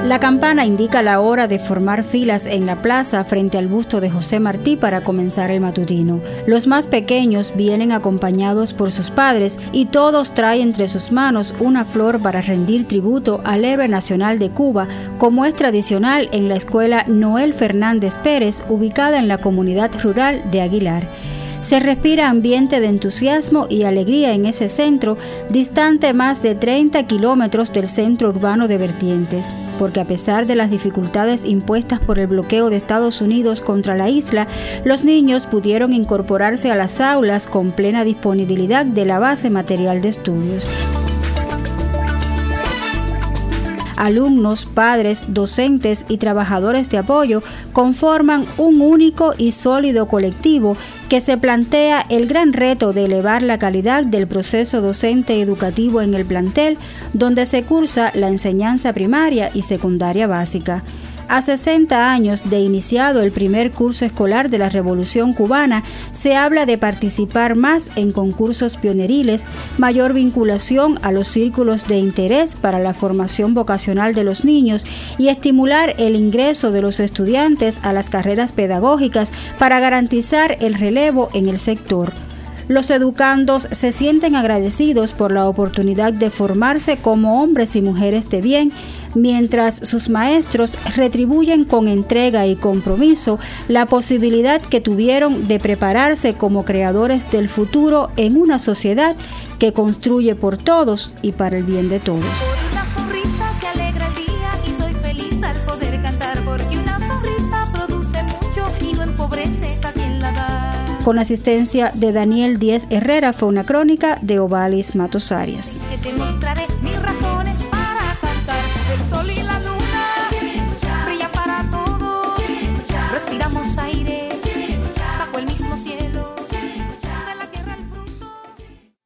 La campana indica la hora de formar filas en la plaza frente al busto de José Martí para comenzar el matutino. Los más pequeños vienen acompañados por sus padres y todos traen entre sus manos una flor para rendir tributo al héroe nacional de Cuba, como es tradicional en la escuela Noel Fernández Pérez, ubicada en la comunidad rural de Aguilar. Se respira ambiente de entusiasmo y alegría en ese centro, distante más de 30 kilómetros del centro urbano de Vertientes, porque a pesar de las dificultades impuestas por el bloqueo de Estados Unidos contra la isla, los niños pudieron incorporarse a las aulas con plena disponibilidad de la base material de estudios. Alumnos, padres, docentes y trabajadores de apoyo conforman un único y sólido colectivo que se plantea el gran reto de elevar la calidad del proceso docente educativo en el plantel, donde se cursa la enseñanza primaria y secundaria básica. A 60 años de iniciado el primer curso escolar de la Revolución Cubana, se habla de participar más en concursos pioneriles, mayor vinculación a los círculos de interés para la formación vocacional de los niños y estimular el ingreso de los estudiantes a las carreras pedagógicas para garantizar el relevo en el sector. Los educandos se sienten agradecidos por la oportunidad de formarse como hombres y mujeres de bien, mientras sus maestros retribuyen con entrega y compromiso la posibilidad que tuvieron de prepararse como creadores del futuro en una sociedad que construye por todos y para el bien de todos. Por una sonrisa se alegra el día y soy feliz al poder cantar, porque una sonrisa produce mucho y no empobrece a quien la da. Con asistencia de Daniel Díez Herrera, fue una crónica de Ovalis Matos Arias. Que te mostraré mis razones para cantar. El sol y